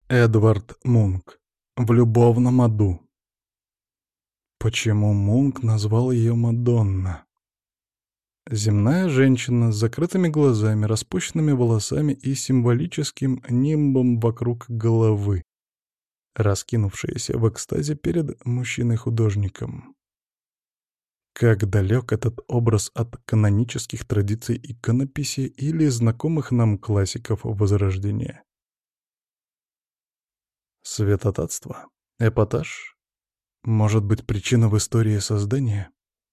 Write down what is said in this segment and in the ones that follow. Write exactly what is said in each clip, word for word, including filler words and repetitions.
Эдвард Мунк. В любовном аду. Почему Мунк назвал ее Мадонна? Земная женщина с закрытыми глазами, распущенными волосами и символическим нимбом вокруг головы, раскинувшаяся в экстазе перед мужчиной-художником. Как далек этот образ от канонических традиций иконописи или знакомых нам классиков Возрождения. Святотатство? Эпатаж? Может быть, причина в истории создания?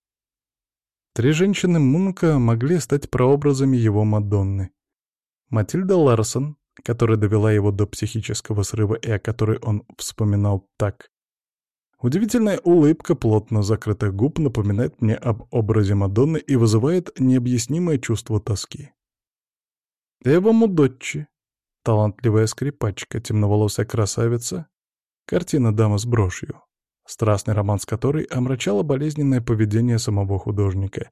Три женщины Мунка могли стать прообразами его Мадонны. Матильда Ларсон, которая довела его до психического срыва и о которой он вспоминал так. Удивительная улыбка плотно закрытых губ напоминает мне об образе Мадонны и вызывает необъяснимое чувство тоски. Эва Мудоччи, талантливая скрипачка, темноволосая красавица, картина «Дама с брошью», страстный роман с которой омрачало болезненное поведение самого художника.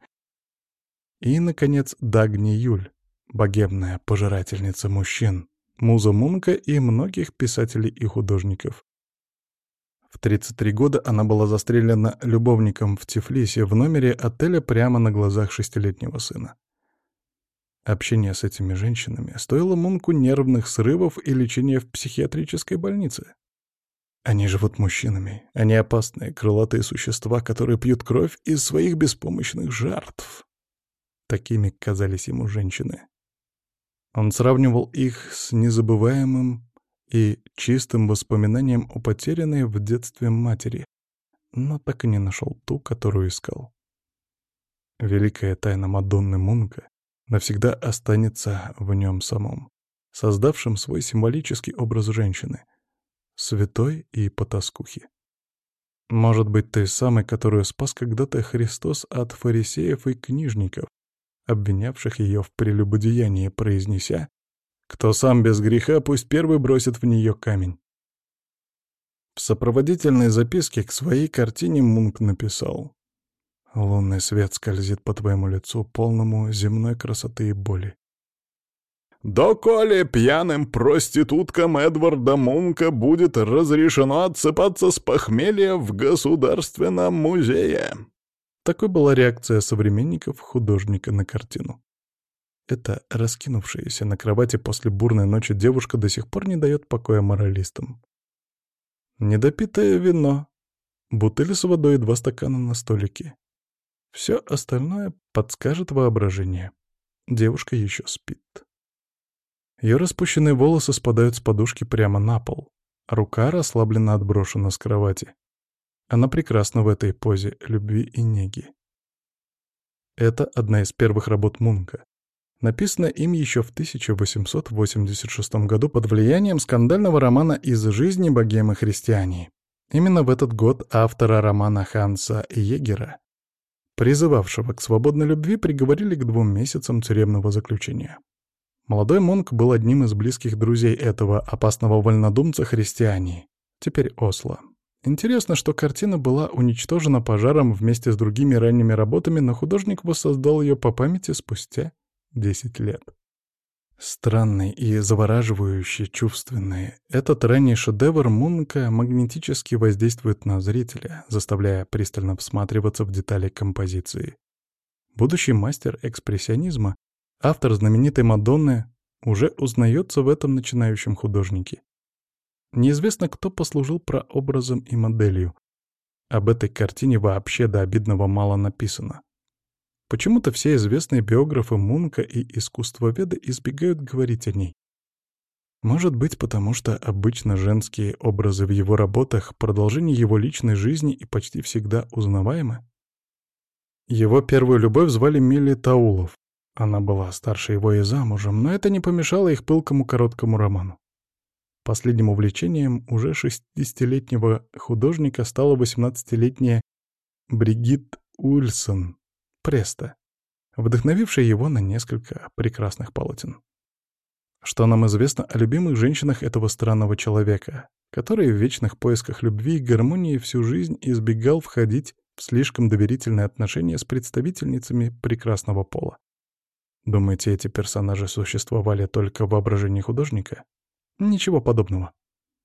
И, наконец, Дагни Юль, богемная пожирательница мужчин, муза Мунка и многих писателей и художников. В тридцать три года она была застрелена любовником в Тифлисе в номере отеля прямо на глазах шестилетнего сына. Общение с этими женщинами стоило Мунку нервных срывов и лечения в психиатрической больнице. Они живут мужчинами, они опасные, крылатые существа, которые пьют кровь из своих беспомощных жертв. Такими казались ему женщины. Он сравнивал их с незабываемым и чистым воспоминанием о потерянной в детстве матери, но так и не нашел ту, которую искал. Великая тайна Мадонны Мунка навсегда останется в нем самом, создавшем свой символический образ женщины, святой и потаскухи. Может быть, той самой, которую спас когда-то Христос от фарисеев и книжников, обвинявших ее в прелюбодеянии, произнеся: «Кто сам без греха, пусть первый бросит в нее камень». В сопроводительной записке к своей картине Мунк написал: «Лунный свет скользит по твоему лицу, полному земной красоты и боли. Доколе пьяным проституткам Эдварда Мунка будет разрешено отсыпаться с похмелья в Государственном музее». Такой была реакция современников художника на картину. Эта раскинувшаяся на кровати после бурной ночи девушка до сих пор не дает покоя моралистам. Недопитое вино, бутыль с водой и два стакана на столике. Все остальное подскажет воображение. Девушка еще спит. Ее распущенные волосы спадают с подушки прямо на пол. Рука расслабленно отброшена с кровати. Она прекрасна в этой позе любви и неги. Это одна из первых работ Мунка. Написана им еще в тысяча восемьсот восемьдесят шестом году под влиянием скандального романа «Из жизни богемы христиане». Именно в этот год автора романа Ханса Йегера, призывавшего к свободной любви, приговорили к двум месяцам тюремного заключения. Молодой Мунк был одним из близких друзей этого опасного вольнодумца христиане, теперь Осло. Интересно, что картина была уничтожена пожаром вместе с другими ранними работами, но художник воссоздал ее по памяти спустя десять лет. Странный и завораживающе чувственный, этот ранний шедевр Мунка магнетически воздействует на зрителя, заставляя пристально всматриваться в детали композиции. Будущий мастер экспрессионизма, автор знаменитой «Мадонны», уже узнается в этом начинающем художнике. Неизвестно, кто послужил прообразом и моделью. Об этой картине вообще до обидного мало написано. Почему-то все известные биографы Мунка и искусствоведы избегают говорить о ней. Может быть, потому что обычно женские образы в его работах — продолжение его личной жизни и почти всегда узнаваемы? Его первую любовь звали Милли Таулов. Она была старше его и замужем, но это не помешало их пылкому короткому роману. Последним увлечением уже шестидесятилетнего художника стала восемнадцатилетняя Бригитт Уильсон Преста, вдохновившая его на несколько прекрасных полотен. Что нам известно о любимых женщинах этого странного человека, который в вечных поисках любви и гармонии всю жизнь избегал входить в слишком доверительные отношения с представительницами прекрасного пола? Думаете, эти персонажи существовали только в воображении художника? Ничего подобного.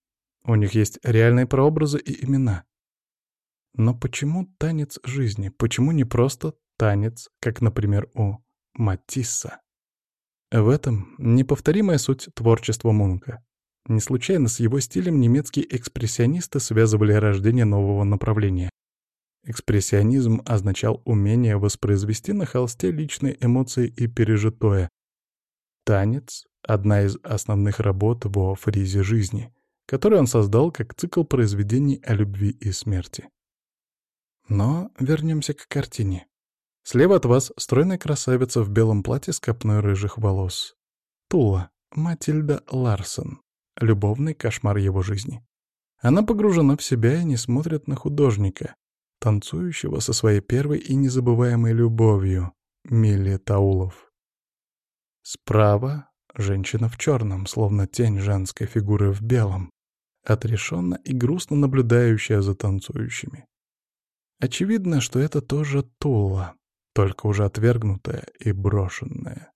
У них есть реальные прообразы и имена. Но почему танец жизни? Почему не просто танец, как, например, у Матисса? В этом неповторимая суть творчества Мунка. Не случайно с его стилем немецкие экспрессионисты связывали рождение нового направления. Экспрессионизм означал умение воспроизвести на холсте личные эмоции и пережитое. Танец — одна из основных работ во фризе жизни, которую он создал как цикл произведений о любви и смерти. Но вернемся к картине. Слева от вас стройная красавица в белом платье с копной рыжих волос. Тула, Матильда Ларсон. Любовный кошмар его жизни. Она погружена в себя и не смотрит на художника, танцующего со своей первой и незабываемой любовью, Милли Таулов. Справа — женщина в черном, словно тень женской фигуры в белом, отрешенно и грустно наблюдающая за танцующими. Очевидно, что это тоже Тула, только уже отвергнутая и брошенная.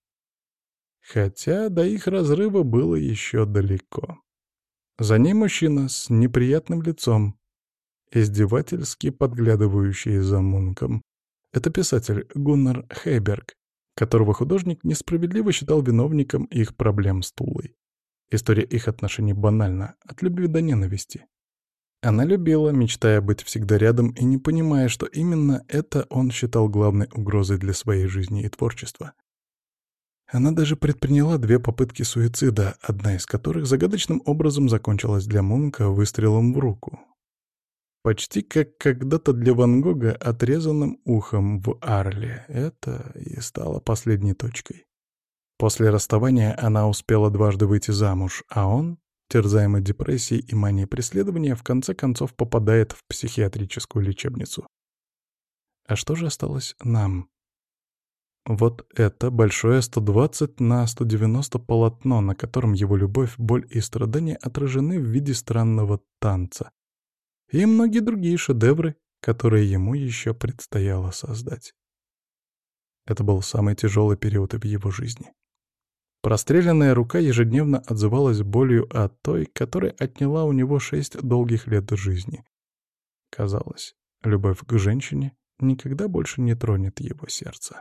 Хотя до их разрыва было еще далеко. За ней мужчина с неприятным лицом, издевательски подглядывающий за Мунком. Это писатель Гуннар Хейберг, которого художник несправедливо считал виновником их проблем с Тулой. История их отношений банальна, от любви до ненависти. Она любила, мечтая быть всегда рядом и не понимая, что именно это он считал главной угрозой для своей жизни и творчества. Она даже предприняла две попытки суицида, одна из которых загадочным образом закончилась для Мунка выстрелом в руку. Почти как когда-то для Ван Гога отрезанным ухом в Арле. Это и стало последней точкой. После расставания она успела дважды выйти замуж, а он, терзаемый депрессией и манией преследования, в конце концов попадает в психиатрическую лечебницу. А что же осталось нам? Вот это большое сто двадцать на сто девяносто полотно, на котором его любовь, боль и страдания отражены в виде странного танца. И многие другие шедевры, которые ему еще предстояло создать. Это был самый тяжелый период в его жизни. Простреленная рука ежедневно отзывалась болью от той, которая отняла у него шесть долгих лет жизни. Казалось, любовь к женщине никогда больше не тронет его сердце.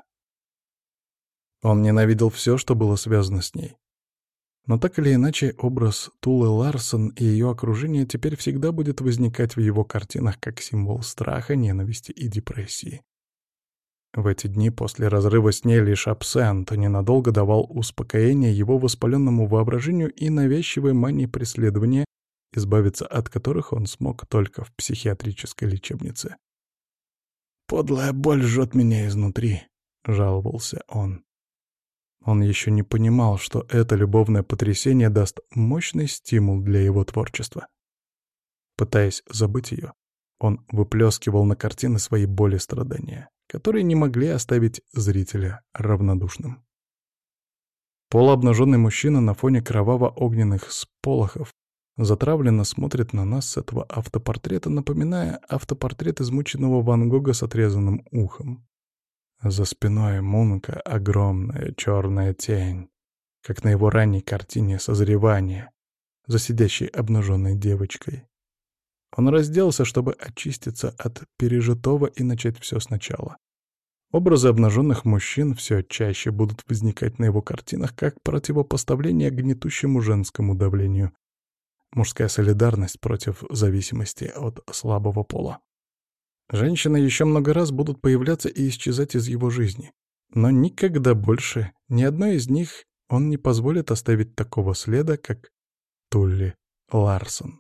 Он ненавидел все, что было связано с ней. Но так или иначе, образ Тулы Ларсон и ее окружение теперь всегда будет возникать в его картинах как символ страха, ненависти и депрессии. В эти дни после разрыва с ней лишь абсент ненадолго давал успокоение его воспаленному воображению и навязчивой мании преследования, избавиться от которых он смог только в психиатрической лечебнице. «Подлая боль жжет меня изнутри», — жаловался он. Он еще не понимал, что это любовное потрясение даст мощный стимул для его творчества. Пытаясь забыть ее, он выплескивал на картины свои боли и страдания, которые не могли оставить зрителя равнодушным. Полуобнаженный мужчина на фоне кроваво-огненных сполохов затравленно смотрит на нас с этого автопортрета, напоминая автопортрет измученного Ван Гога с отрезанным ухом. За спиной Мунка огромная черная тень, как на его ранней картине «Созревание», за сидящей обнаженной девочкой. Он разделся, чтобы очиститься от пережитого и начать все сначала. Образы обнаженных мужчин все чаще будут возникать на его картинах как противопоставление гнетущему женскому давлению. Мужская солидарность против зависимости от слабого пола. Женщины еще много раз будут появляться и исчезать из его жизни. Но никогда больше ни одной из них он не позволит оставить такого следа, как Тулли Ларсон.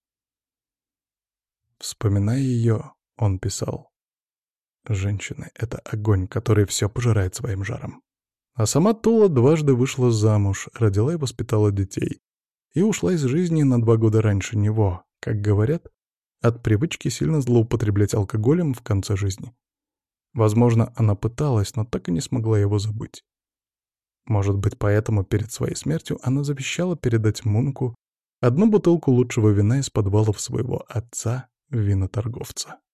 Вспоминая ее, он писал: «Женщины — это огонь, который все пожирает своим жаром». А сама Тула дважды вышла замуж, родила и воспитала детей. И ушла из жизни на два года раньше него, как говорят, от привычки сильно злоупотреблять алкоголем в конце жизни. Возможно, она пыталась, но так и не смогла его забыть. Может быть, поэтому перед своей смертью она завещала передать Мунку одну бутылку лучшего вина из подвалов своего отца, виноторговца.